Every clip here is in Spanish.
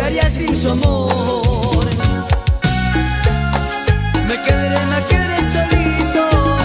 quedaría sin su amor. Me quedaré solito.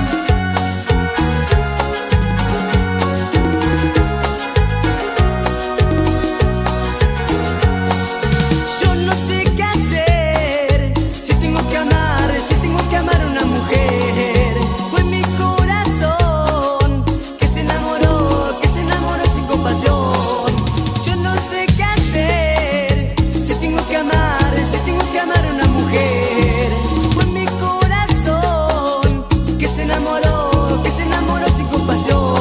Yo no sé qué hacer si tengo que amar a una mujer. Fue mi corazón que se enamoró sin compasión. Yo no sé qué hacer si tengo que amar a una mujer. Fue mi corazón que se enamoró sin compasión.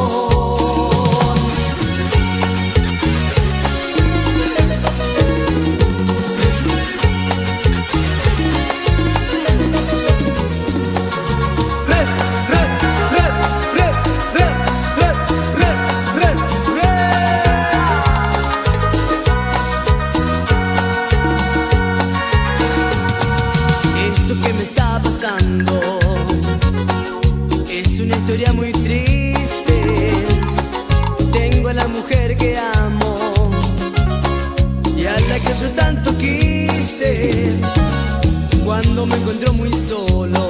Esto que me está pasando es una historia muy triste. Tengo a la mujer que amo y a la que yo tanto quise. Cuando me encuentro muy solo,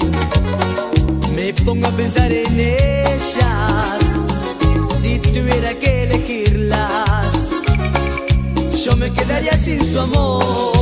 me pongo a pensar en ellas. Si tuviera que elegirlas, yo me quedaría sin su amor.